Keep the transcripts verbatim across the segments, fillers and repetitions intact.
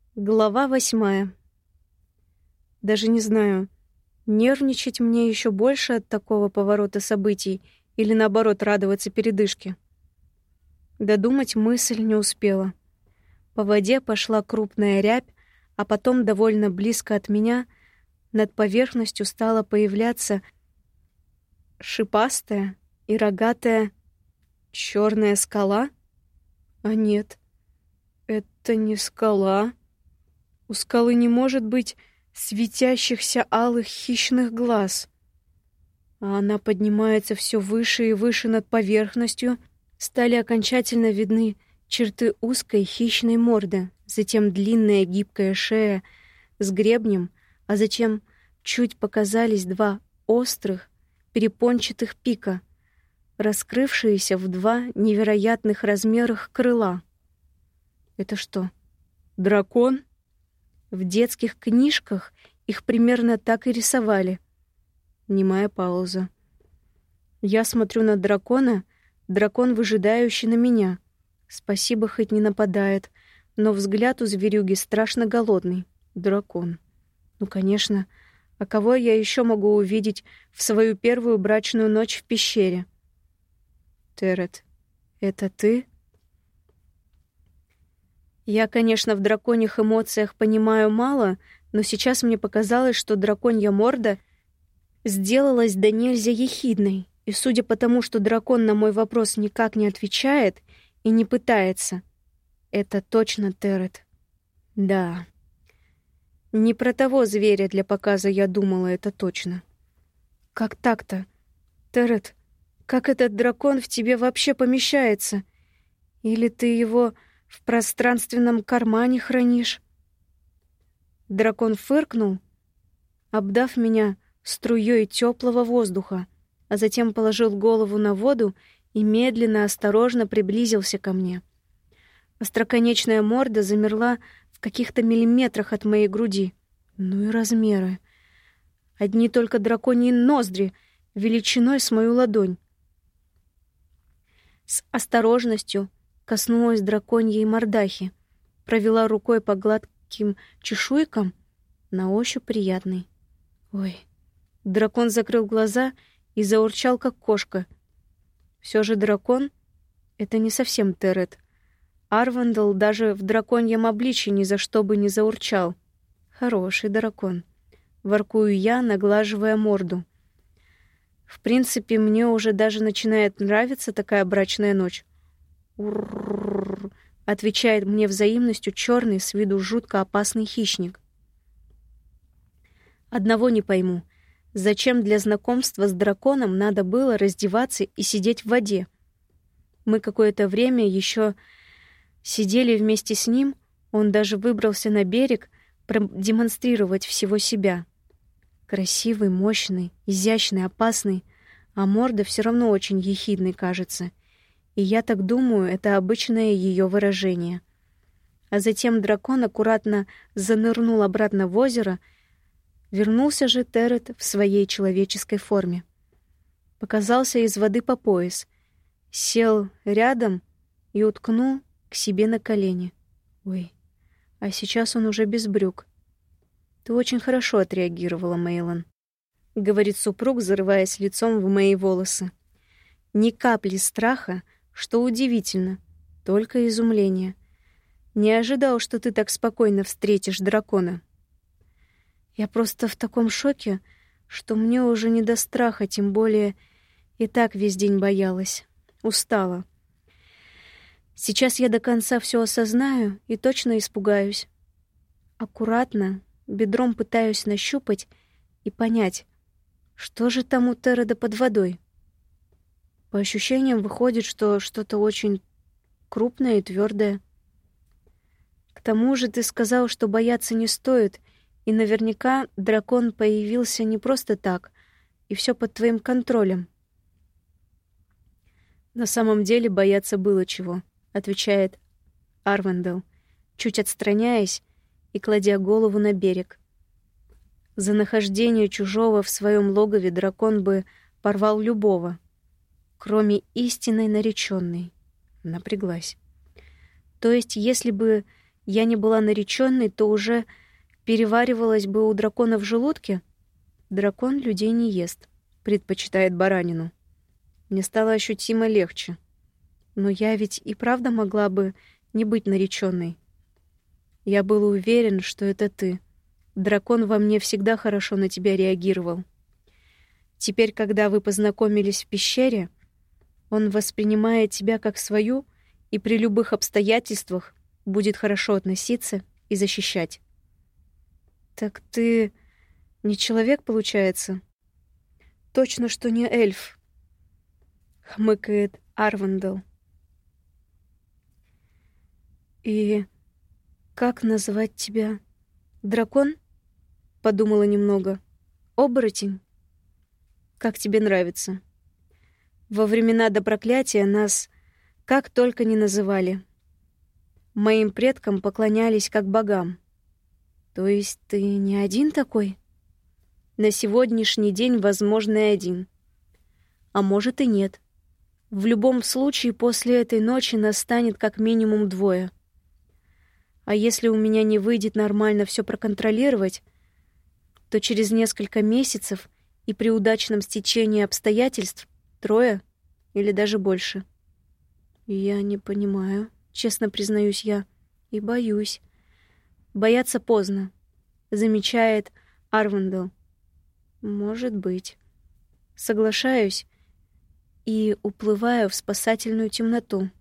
Глава восьмая. Даже не знаю, нервничать мне еще больше от такого поворота событий или, наоборот, радоваться передышке. Додумать мысль не успела. По воде пошла крупная рябь, а потом довольно близко от меня над поверхностью стала появляться шипастая и рогатая черная скала. А нет, это не скала. У скалы не может быть светящихся алых хищных глаз. А она поднимается все выше и выше над поверхностью. Стали окончательно видны черты узкой хищной морды, затем длинная гибкая шея с гребнем, а затем чуть показались два острых перепончатых пика, раскрывшиеся в два невероятных размерах крыла. Это что, дракон? В детских книжках их примерно так и рисовали. Немая пауза. Я смотрю на дракона, дракон выжидающий на меня. Спасибо, хоть не нападает, но взгляд у зверюги страшно голодный. Дракон. Ну, конечно. А кого я еще могу увидеть в свою первую брачную ночь в пещере? Терет, это ты? Я, конечно, в драконьих эмоциях понимаю мало, но сейчас мне показалось, что драконья морда сделалась до нельзя ехидной. И судя по тому, что дракон на мой вопрос никак не отвечает и не пытается, это точно Терет. Да. Не про того зверя для показа я думала, это точно. Как так-то? Терет, как этот дракон в тебе вообще помещается? Или ты его в пространственном кармане хранишь? Дракон фыркнул, обдав меня струей теплого воздуха, а затем положил голову на воду и медленно, осторожно приблизился ко мне. Остроконечная морда замерла в каких-то миллиметрах от моей груди. Ну и размеры. Одни только драконьи ноздри величиной с мою ладонь. С осторожностью коснулась драконьей мордахи, провела рукой по гладким чешуйкам, на ощупь приятный. Ой. Дракон закрыл глаза и заурчал, как кошка. Все же дракон — это не совсем Терет. Арвандел даже в драконьем обличье ни за что бы не заурчал. Хороший дракон. Воркую я, наглаживая морду. В принципе, мне уже даже начинает нравиться такая брачная ночь. «Урррррр», отвечает мне взаимностью черный, с виду жутко опасный хищник. Одного не пойму. Зачем для знакомства с драконом надо было раздеваться и сидеть в воде? Мы какое-то время еще сидели вместе с ним, он даже выбрался на берег продемонстрировать всего себя. Красивый, мощный, изящный, опасный, а морда все равно очень ехидной кажется. И я так думаю, это обычное ее выражение. А затем дракон аккуратно занырнул обратно в озеро. Вернулся же Терет в своей человеческой форме. Показался из воды по пояс, сел рядом и уткнул к себе на колени. Ой, а сейчас он уже без брюк. Ты очень хорошо отреагировала, Мейлон, говорит супруг, зарываясь лицом в мои волосы. Ни капли страха, что удивительно, только изумление. Не ожидал, что ты так спокойно встретишь дракона. Я просто в таком шоке, что мне уже не до страха, тем более и так весь день боялась. Устала. Сейчас я до конца все осознаю и точно испугаюсь. Аккуратно, бедром пытаюсь нащупать и понять, что же там у Тереда под водой. По ощущениям выходит, что что-то очень крупное и твердое. К тому же ты сказал, что бояться не стоит, и наверняка дракон появился не просто так, и все под твоим контролем. На самом деле бояться было чего, отвечает Арвандел, чуть отстраняясь и кладя голову на берег. За нахождение чужого в своем логове дракон бы порвал любого, кроме истинной нареченной. Напряглась. То есть, если бы я не была нареченной, то уже переваривалась бы у дракона в желудке? Дракон людей не ест, предпочитает баранину. Мне стало ощутимо легче. Но я ведь и правда могла бы не быть нареченной. Я был уверен, что это ты. Дракон во мне всегда хорошо на тебя реагировал. Теперь, когда вы познакомились в пещере, он воспринимает тебя как свою и при любых обстоятельствах будет хорошо относиться и защищать. Так ты не человек, получается? Точно, что не эльф, хмыкает Арвандел. И как назвать тебя? Дракон? Подумала немного. Оборотень? Как тебе нравится? Во времена до проклятия нас как только не называли. Моим предкам поклонялись как богам. То есть ты не один такой? На сегодняшний день, возможно, и один. А может и нет. В любом случае, после этой ночи нас станет как минимум двое. А если у меня не выйдет нормально все проконтролировать, то через несколько месяцев и при удачном стечении обстоятельств трое или даже больше. Я не понимаю, честно признаюсь я, и боюсь. Бояться поздно, замечает Арвандел. Может быть. Соглашаюсь и уплываю в спасательную темноту.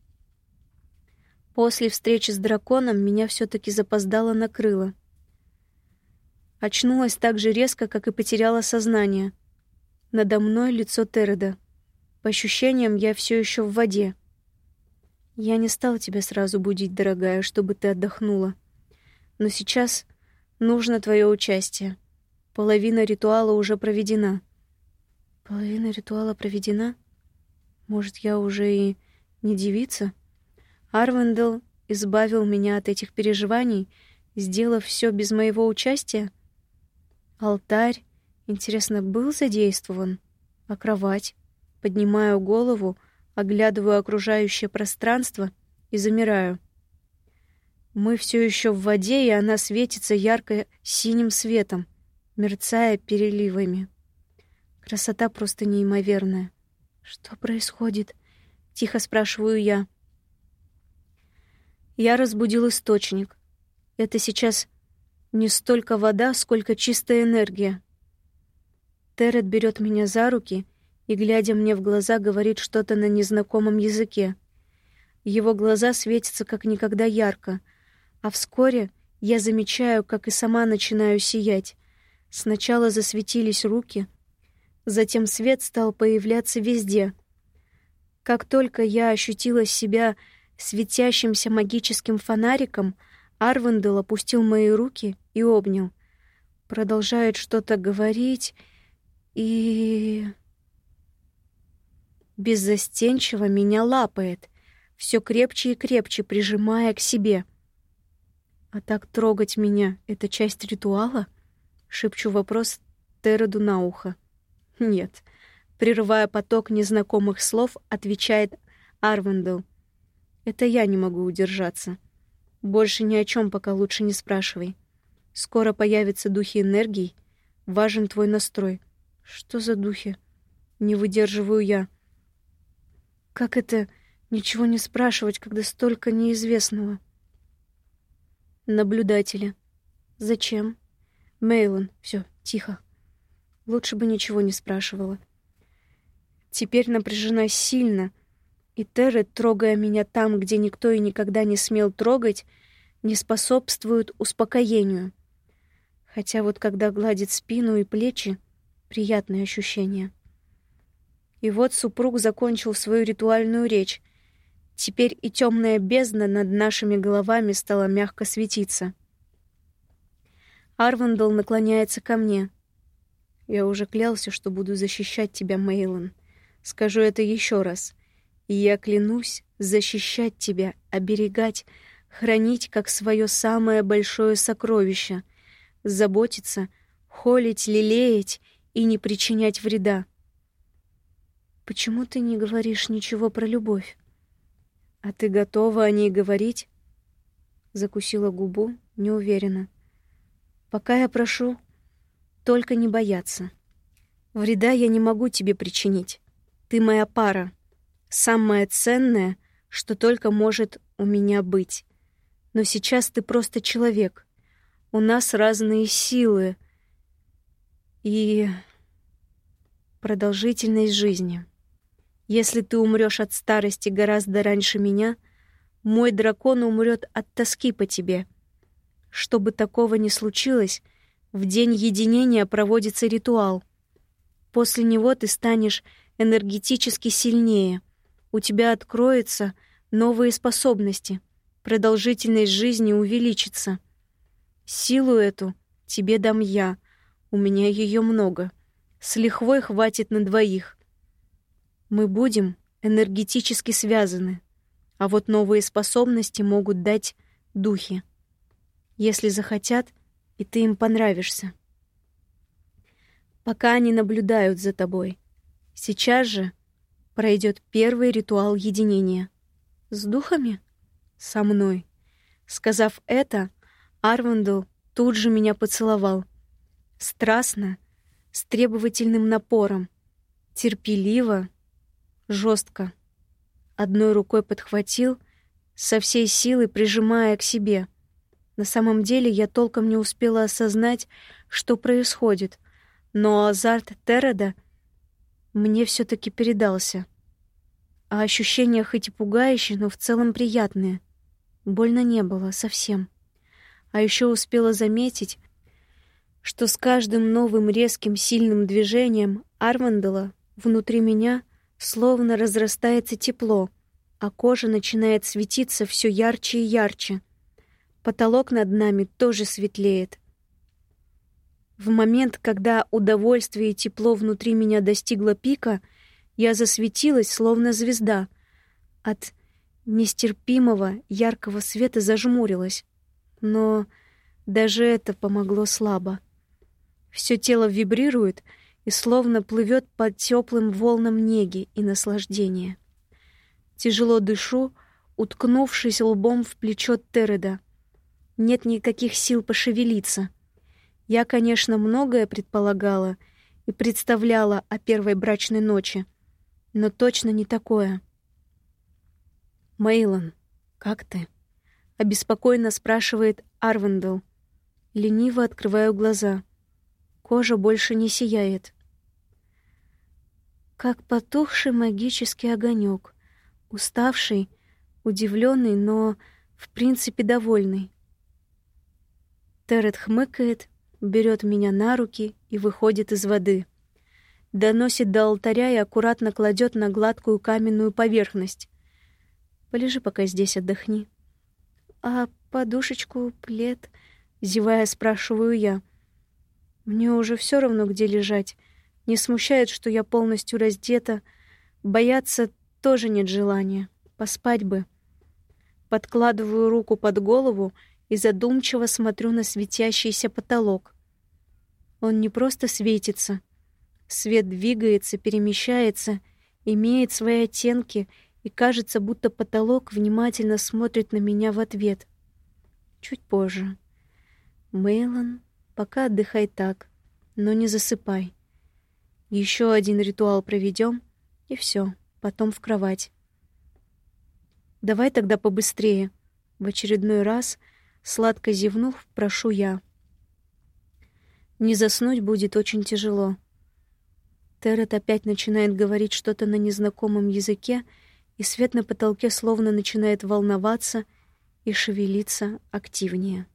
После встречи с драконом меня все-таки запоздало накрыло. Очнулась так же резко, как и потеряла сознание. Надо мной лицо Тереда. По ощущениям, я все еще в воде. Я не стала тебя сразу будить, дорогая, чтобы ты отдохнула. Но сейчас нужно твое участие. Половина ритуала уже проведена. Половина ритуала проведена? Может, я уже и не девица? Арвандел избавил меня от этих переживаний, сделав все без моего участия? Алтарь, интересно, был задействован? А кровать? Поднимаю голову, оглядываю окружающее пространство и замираю. Мы все еще в воде, и она светится ярко-синим светом, мерцая переливами. Красота просто неимоверная. Что происходит? Тихо спрашиваю я. Я разбудил источник. Это сейчас не столько вода, сколько чистая энергия. Терет берет меня за руки и, глядя мне в глаза, говорит что-то на незнакомом языке. Его глаза светятся как никогда ярко, а вскоре я замечаю, как и сама начинаю сиять. Сначала засветились руки, затем свет стал появляться везде. Как только я ощутила себя светящимся магическим фонариком, Арвандел опустил мои руки и обнял. Продолжает что-то говорить и... беззастенчиво меня лапает, все крепче и крепче прижимая к себе. А так трогать меня — это часть ритуала? Шепчу вопрос Тереду на ухо. Нет. Прерывая поток незнакомых слов, отвечает Арвандел. Это я не могу удержаться. Больше ни о чем пока лучше не спрашивай. Скоро появятся духи энергий. Важен твой настрой. Что за духи? Не выдерживаю я. Как это ничего не спрашивать, когда столько неизвестного? Наблюдатели. Зачем? Мейлон, все, тихо. Лучше бы ничего не спрашивала. Теперь напряжена сильно, и Терет, трогая меня там, где никто и никогда не смел трогать, не способствует успокоению. Хотя вот когда гладит спину и плечи, приятные ощущения. И вот супруг закончил свою ритуальную речь. Теперь и темная бездна над нашими головами стала мягко светиться. Арвандел наклоняется ко мне. Я уже клялся, что буду защищать тебя, Мейлон. Скажу это еще раз. И я клянусь защищать тебя, оберегать, хранить как свое самое большое сокровище, заботиться, холить, лелеять и не причинять вреда. Почему ты не говоришь ничего про любовь? А ты готова о ней говорить? Закусила губу, неуверенно. Пока я прошу только не бояться. Вреда я не могу тебе причинить. Ты моя пара, самое ценное, что только может у меня быть. Но сейчас ты просто человек. У нас разные силы и продолжительность жизни. Если ты умрёшь от старости гораздо раньше меня, мой дракон умрёт от тоски по тебе. Чтобы такого не случилось, в день единения проводится ритуал. После него ты станешь энергетически сильнее. У тебя откроются новые способности. Продолжительность жизни увеличится. Силу эту тебе дам я. У меня её много. С лихвой хватит на двоих. Мы будем энергетически связаны, а вот новые способности могут дать духи, если захотят, и ты им понравишься. Пока они наблюдают за тобой. Сейчас же пройдет первый ритуал единения. С духами? Со мной. Сказав это, Арвандел тут же меня поцеловал. Страстно, с требовательным напором, терпеливо, жестко. Одной рукой подхватил, со всей силы прижимая к себе. На самом деле я толком не успела осознать, что происходит, но азарт Тереда мне все-таки передался. А ощущения хоть и пугающие, но в целом приятные. Больно не было совсем. А еще успела заметить, что с каждым новым резким сильным движением Арвандела внутри меня словно разрастается тепло, а кожа начинает светиться все ярче и ярче. Потолок над нами тоже светлеет. В момент, когда удовольствие и тепло внутри меня достигло пика, я засветилась, словно звезда. От нестерпимого яркого света зажмурилась. Но даже это помогло слабо. Все тело вибрирует и словно плывет под теплым волнам неги и наслаждения. Тяжело дышу, уткнувшись лбом в плечо Тереда. Нет никаких сил пошевелиться. Я, конечно, многое предполагала и представляла о первой брачной ночи, но точно не такое. «Мейлон, как ты?» — обеспокоенно спрашивает Арвандел. Лениво открываю глаза. Кожа больше не сияет. Как потухший магический огонек, уставший, удивленный, но в принципе довольный. Теред хмыкает, берет меня на руки и выходит из воды. Доносит до алтаря и аккуратно кладет на гладкую каменную поверхность. Полежи пока здесь, отдохни. А подушечку, плед, зевая, спрашиваю я. Мне уже все равно, где лежать. Не смущает, что я полностью раздета. Бояться тоже нет желания. Поспать бы. Подкладываю руку под голову и задумчиво смотрю на светящийся потолок. Он не просто светится. Свет двигается, перемещается, имеет свои оттенки, и кажется, будто потолок внимательно смотрит на меня в ответ. Чуть позже. Мейлон, пока отдыхай так, но не засыпай. Еще один ритуал проведем, и все, потом в кровать. Давай тогда побыстрее. В очередной раз, сладко зевнув, прошу я. Не заснуть будет очень тяжело. Теред опять начинает говорить что-то на незнакомом языке, и свет на потолке словно начинает волноваться и шевелиться активнее.